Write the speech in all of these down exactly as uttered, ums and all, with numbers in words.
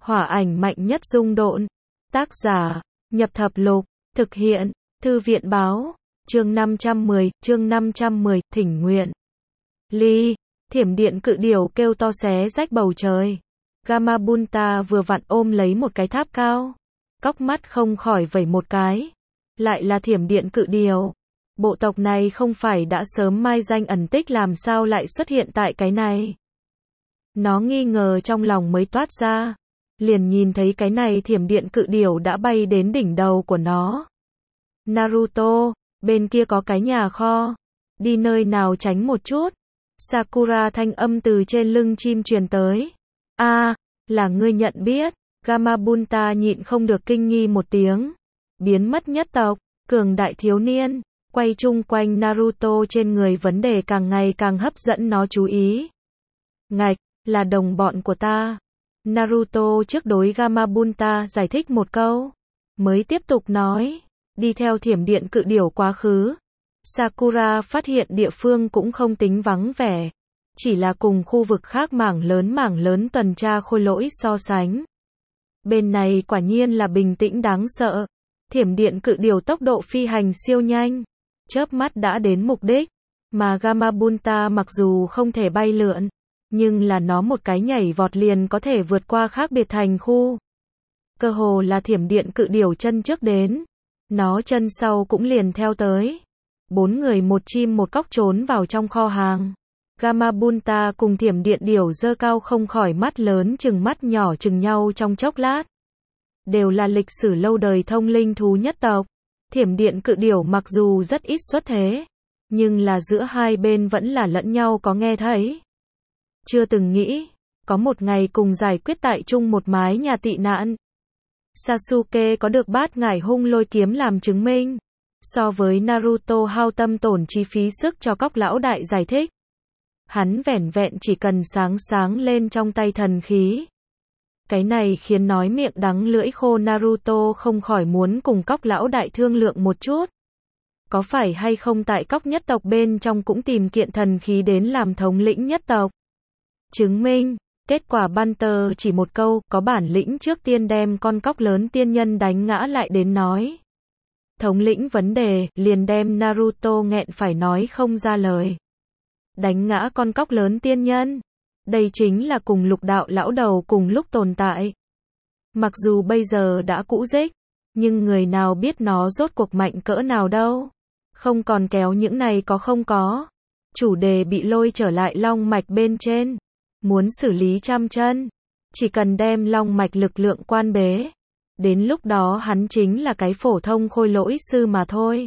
Hỏa ảnh mạnh nhất dung độn. Tác giả, Nhập Thập Lục. Thực hiện, Thư viện Báo. Chương năm trăm mười, chương năm trăm mười, thỉnh nguyện. Ly, thiểm điện cự điểu kêu to xé rách bầu trời. Gamabunta vừa vặn ôm lấy một cái tháp cao. Cóc mắt không khỏi vẩy một cái. Lại là thiểm điện cự điểu. Bộ tộc này không phải đã sớm mai danh ẩn tích làm sao lại xuất hiện tại cái này. Nó nghi ngờ trong lòng mới toát ra. Liền nhìn thấy cái này thiểm điện cự điểu đã bay đến đỉnh đầu của nó. Naruto, bên kia có cái nhà kho. Đi nơi nào tránh một chút. Sakura thanh âm từ trên lưng chim truyền tới. A, à, là ngươi nhận biết. Gamabunta nhịn không được kinh nghi một tiếng. Biến mất nhất tộc, cường đại thiếu niên, quay chung quanh Naruto trên người vấn đề càng ngày càng hấp dẫn nó chú ý. Ngạch, là đồng bọn của ta. Naruto trước đối Gamabunta giải thích một câu, mới tiếp tục nói, đi theo thiểm điện cự điểu quá khứ. Sakura phát hiện địa phương cũng không tính vắng vẻ, chỉ là cùng khu vực khác mảng lớn mảng lớn tuần tra khôi lỗi so sánh. Bên này quả nhiên là bình tĩnh đáng sợ. Thiểm điện cự điểu tốc độ phi hành siêu nhanh, chớp mắt đã đến mục đích, mà Gamabunta mặc dù không thể bay lượn, nhưng là nó một cái nhảy vọt liền có thể vượt qua khác biệt thành khu. Cơ hồ là thiểm điện cự điểu chân trước đến, nó chân sau cũng liền theo tới. Bốn người một chim một cóc trốn vào trong kho hàng. Gamabunta cùng thiểm điện điểu giơ cao không khỏi mắt lớn chừng mắt nhỏ chừng nhau trong chốc lát. Đều là lịch sử lâu đời thông linh thú nhất tộc. Thiểm điện cự điểu mặc dù rất ít xuất thế, nhưng là giữa hai bên vẫn là lẫn nhau có nghe thấy. Chưa từng nghĩ, có một ngày cùng giải quyết tại chung một mái nhà tị nạn. Sasuke có được bát ngải hung lôi kiếm làm chứng minh. So với Naruto hao tâm tổn chi phí sức cho cóc lão đại giải thích. Hắn vẻn vẹn chỉ cần sáng sáng lên trong tay thần khí. Cái này khiến nói miệng đắng lưỡi khô Naruto không khỏi muốn cùng cóc lão đại thương lượng một chút. Có phải hay không tại cóc nhất tộc bên trong cũng tìm kiện thần khí đến làm thống lĩnh nhất tộc. Chứng minh, kết quả Banter chỉ một câu, có bản lĩnh trước tiên đem con cóc lớn tiên nhân đánh ngã lại đến nói. Thống lĩnh vấn đề, liền đem Naruto nghẹn phải nói không ra lời. Đánh ngã con cóc lớn tiên nhân. Đây chính là cùng lục đạo lão đầu cùng lúc tồn tại. Mặc dù bây giờ đã cũ rích, nhưng người nào biết nó rốt cuộc mạnh cỡ nào đâu. Không còn kéo những này có không có. Chủ đề bị lôi trở lại long mạch bên trên. Muốn xử lý trăm chân. Chỉ cần đem long mạch lực lượng quan bế. Đến lúc đó hắn chính là cái phổ thông khôi lỗi sư mà thôi.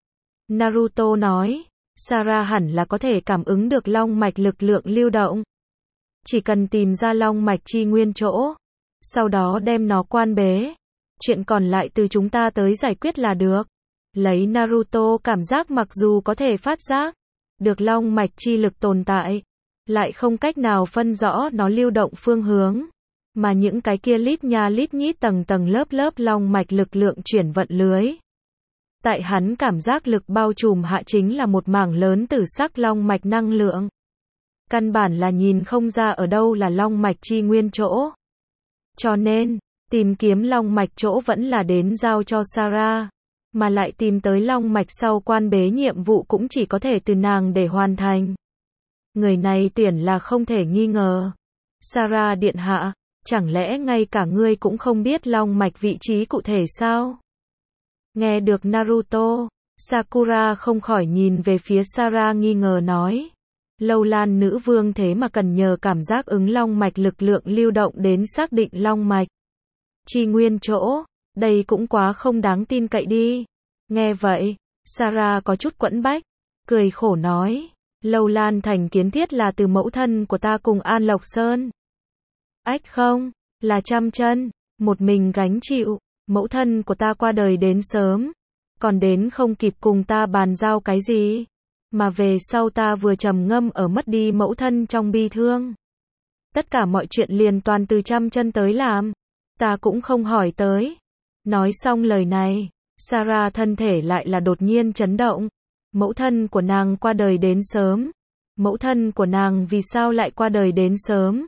Naruto nói, Sarah hẳn là có thể cảm ứng được long mạch lực lượng lưu động. Chỉ cần tìm ra long mạch chi nguyên chỗ, sau đó đem nó quan bế. Chuyện còn lại từ chúng ta tới giải quyết là được. Lấy Naruto cảm giác mặc dù có thể phát giác được long mạch chi lực tồn tại, lại không cách nào phân rõ nó lưu động phương hướng. Mà những cái kia lít nha lít nhít tầng tầng lớp lớp long mạch lực lượng chuyển vận lưới. Tại hắn cảm giác lực bao trùm hạ chính là một mảng lớn tử sắc long mạch năng lượng. Căn bản là nhìn không ra ở đâu là long mạch chi nguyên chỗ. Cho nên, tìm kiếm long mạch chỗ vẫn là đến giao cho Sarah. Mà lại tìm tới long mạch sau quan bế nhiệm vụ cũng chỉ có thể từ nàng để hoàn thành. Người này tuyển là không thể nghi ngờ. Sarah điện hạ, chẳng lẽ ngay cả ngươi cũng không biết long mạch vị trí cụ thể sao? Nghe được Naruto, Sakura không khỏi nhìn về phía Sarah nghi ngờ nói. Lâu Lan nữ vương thế mà cần nhờ cảm giác ứng long mạch lực lượng lưu động đến xác định long mạch chi nguyên chỗ, đây cũng quá không đáng tin cậy đi. Nghe vậy, Sarah có chút quẫn bách, cười khổ nói, Lâu Lan thành kiến thiết là từ mẫu thân của ta cùng An Lộc Sơn. Ách không, là trăm chân, một mình gánh chịu, mẫu thân của ta qua đời đến sớm, còn đến không kịp cùng ta bàn giao cái gì. Mà về sau ta vừa trầm ngâm ở mất đi mẫu thân trong bi thương. Tất cả mọi chuyện liền toàn từ trăm chân tới làm. Ta cũng không hỏi tới. Nói xong lời này, Sarah thân thể lại là đột nhiên chấn động. Mẫu thân của nàng qua đời đến sớm. Mẫu thân của nàng vì sao lại qua đời đến sớm?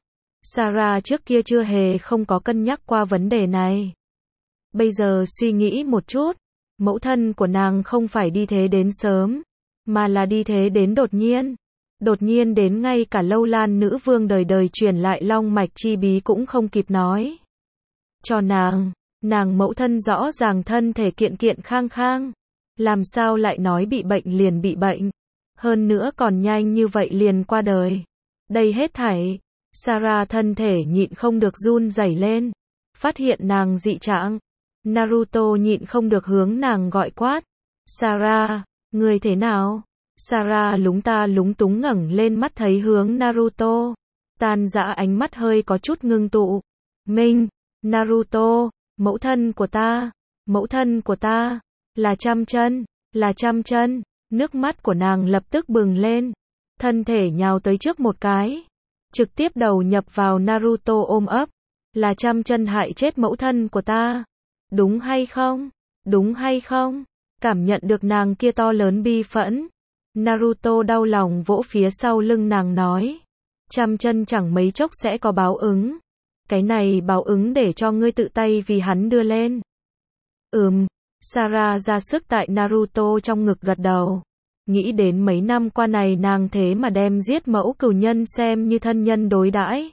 Sarah trước kia chưa hề không có cân nhắc qua vấn đề này. Bây giờ suy nghĩ một chút, mẫu thân của nàng không phải đi thế đến sớm, mà là đi thế đến đột nhiên. Đột nhiên đến ngay cả Lâu Lan nữ vương đời đời truyền lại long mạch chi bí cũng không kịp nói cho nàng. Nàng mẫu thân rõ ràng thân thể kiện kiện khang khang, làm sao lại nói bị bệnh liền bị bệnh, hơn nữa còn nhanh như vậy liền qua đời. Đây hết thảy, Sarah thân thể nhịn không được run rẩy lên, phát hiện nàng dị trạng. Naruto nhịn không được hướng nàng gọi quát, Sarah, người thế nào? Sarah lúng ta lúng túng ngẩng lên mắt thấy hướng Naruto, tan dã ánh mắt hơi có chút ngưng tụ. Minh, Naruto, mẫu thân của ta, mẫu thân của ta, là Trăm Chân, là Trăm Chân. Nước mắt của nàng lập tức bừng lên, thân thể nhào tới trước một cái, trực tiếp đầu nhập vào Naruto ôm ấp, là Trăm Chân hại chết mẫu thân của ta, đúng hay không, đúng hay không? Cảm nhận được nàng kia to lớn bi phẫn, Naruto đau lòng vỗ phía sau lưng nàng nói, Trăm Chân chẳng mấy chốc sẽ có báo ứng, cái này báo ứng để cho ngươi tự tay vì hắn đưa lên. Ừm, Sarah ra sức tại Naruto trong ngực gật đầu, nghĩ đến mấy năm qua này nàng thế mà đem giết mẫu cừu nhân xem như thân nhân đối đãi.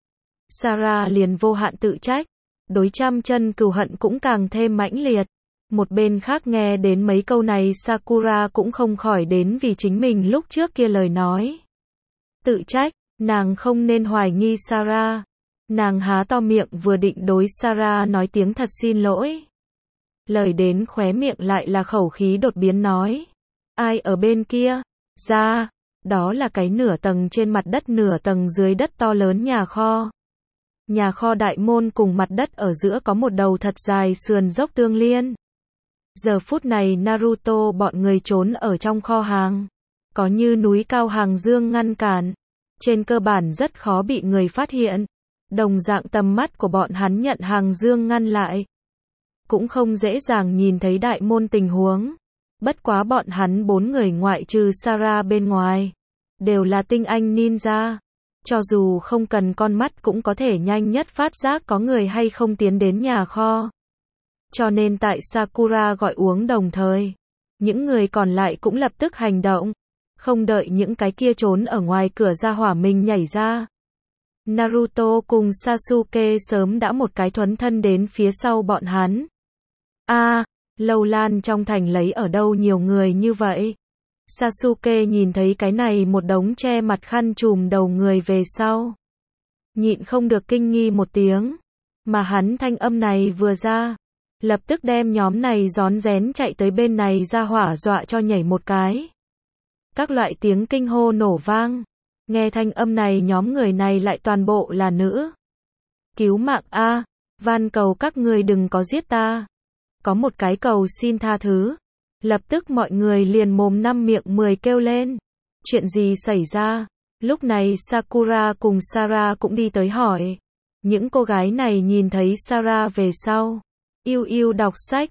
Sarah liền vô hạn tự trách, đối Trăm Chân cừu hận cũng càng thêm mãnh liệt. Một bên khác nghe đến mấy câu này Sakura cũng không khỏi đến vì chính mình lúc trước kia lời nói. Tự trách, nàng không nên hoài nghi Sarah. Nàng há to miệng vừa định đối Sarah nói tiếng thật xin lỗi. Lời đến khóe miệng lại là khẩu khí đột biến nói. Ai ở bên kia? Ra, đó là cái nửa tầng trên mặt đất nửa tầng dưới đất to lớn nhà kho. Nhà kho đại môn cùng mặt đất ở giữa có một đầu thật dài sườn dốc tương liên. Giờ phút này Naruto bọn người trốn ở trong kho hàng, có như núi cao hàng dương ngăn cản, trên cơ bản rất khó bị người phát hiện. Đồng dạng tầm mắt của bọn hắn nhận hàng dương ngăn lại, cũng không dễ dàng nhìn thấy đại môn tình huống. Bất quá bọn hắn bốn người ngoại trừ Sarah bên ngoài, đều là tinh anh ninja. Cho dù không cần con mắt cũng có thể nhanh nhất phát giác có người hay không tiến đến nhà kho. Cho nên tại Sakura gọi uống đồng thời, những người còn lại cũng lập tức hành động, không đợi những cái kia trốn ở ngoài cửa ra hỏa mình nhảy ra. Naruto cùng Sasuke sớm đã một cái thuấn thân đến phía sau bọn hắn. A, à, Lâu Lan trong thành lấy ở đâu nhiều người như vậy? Sasuke nhìn thấy cái này một đống che mặt khăn trùm đầu người về sau, nhịn không được kinh nghi một tiếng, mà hắn thanh âm này vừa ra, lập tức đem nhóm này rón rén chạy tới bên này ra hỏa dọa cho nhảy một cái. Các loại tiếng kinh hô nổ vang, nghe thanh âm này nhóm người này lại toàn bộ là nữ. Cứu mạng a, van cầu các người đừng có giết ta. Có một cái cầu xin tha thứ. Lập tức mọi người liền mồm năm miệng mười kêu lên. Chuyện gì xảy ra? Lúc này Sakura cùng Sarah cũng đi tới hỏi. Những cô gái này nhìn thấy Sarah về sau. Yêu yêu đọc sách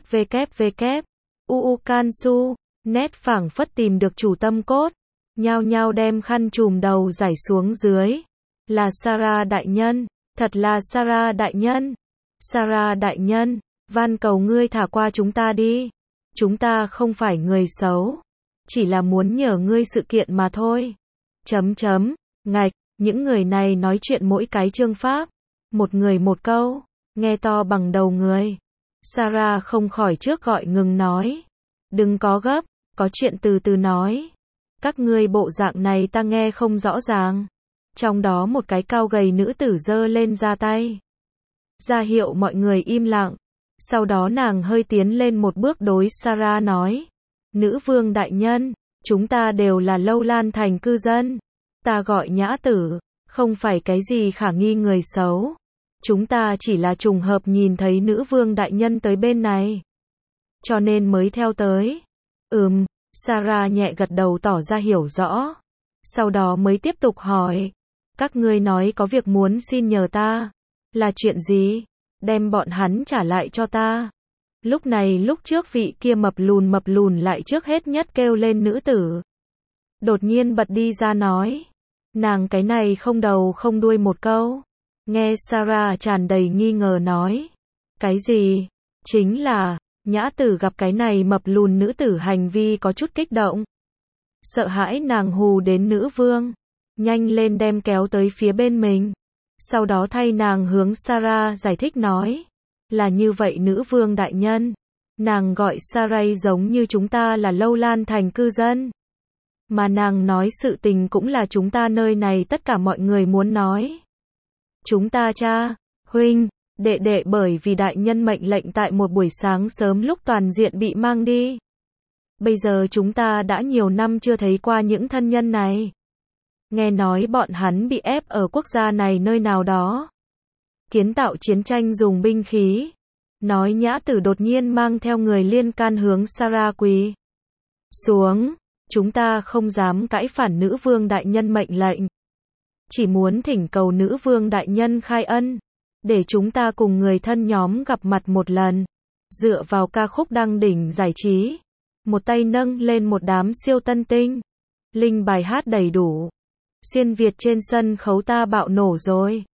www. uu Kansu. Nét phảng phất tìm được chủ tâm cốt. Nhao nhao đem khăn trùm đầu rải xuống dưới. Là Sarah đại nhân. Thật là Sarah đại nhân. Sarah đại nhân. Van cầu ngươi thả qua chúng ta đi. Chúng ta không phải người xấu. Chỉ là muốn nhờ ngươi sự kiện mà thôi. Chấm chấm. Ngạch. Những người này nói chuyện mỗi cái chương pháp. Một người một câu. Nghe to bằng đầu người. Sarah không khỏi trước gọi ngừng nói. Đừng có gấp. Có chuyện từ từ nói. Các ngươi bộ dạng này ta nghe không rõ ràng. Trong đó một cái cao gầy nữ tử giơ lên ra tay, ra hiệu mọi người im lặng. Sau đó nàng hơi tiến lên một bước đối Sarah nói. Nữ vương đại nhân, chúng ta đều là Lâu Lan thành cư dân. Ta gọi Nhã Tử, không phải cái gì khả nghi người xấu. Chúng ta chỉ là trùng hợp nhìn thấy nữ vương đại nhân tới bên này, cho nên mới theo tới. Ừm, Sarah nhẹ gật đầu tỏ ra hiểu rõ. Sau đó mới tiếp tục hỏi. Các ngươi nói có việc muốn xin nhờ ta. Là chuyện gì? Đem bọn hắn trả lại cho ta. Lúc này lúc trước vị kia mập lùn mập lùn lại trước hết nhất kêu lên nữ tử. Đột nhiên bật đi ra nói. Nàng cái này không đầu không đuôi một câu. Nghe Sarah tràn đầy nghi ngờ nói. Cái gì? Chính là, Nhã Tử gặp cái này mập lùn nữ tử hành vi có chút kích động. Sợ hãi nàng hù đến nữ vương. Nhanh lên đem kéo tới phía bên mình. Sau đó thay nàng hướng Sarah giải thích nói. Là như vậy nữ vương đại nhân. Nàng gọi Saray giống như chúng ta là Lâu Lan thành cư dân. Mà nàng nói sự tình cũng là chúng ta nơi này tất cả mọi người muốn nói. Chúng ta cha, huynh, đệ đệ bởi vì đại nhân mệnh lệnh tại một buổi sáng sớm lúc toàn diện bị mang đi. Bây giờ chúng ta đã nhiều năm chưa thấy qua những thân nhân này. Nghe nói bọn hắn bị ép ở quốc gia này nơi nào đó. Kiến tạo chiến tranh dùng binh khí. Nói Nhã Tử đột nhiên mang theo người liên can hướng Sarah quỳ xuống. Chúng ta không dám cãi phản nữ vương đại nhân mệnh lệnh. Chỉ muốn thỉnh cầu nữ vương đại nhân khai ân. Để chúng ta cùng người thân nhóm gặp mặt một lần. Dựa vào ca khúc đăng đỉnh giải trí. Một tay nâng lên một đám siêu tân tinh. Linh bài hát đầy đủ. Xuyên Việt trên sân khấu ta bạo nổ rồi.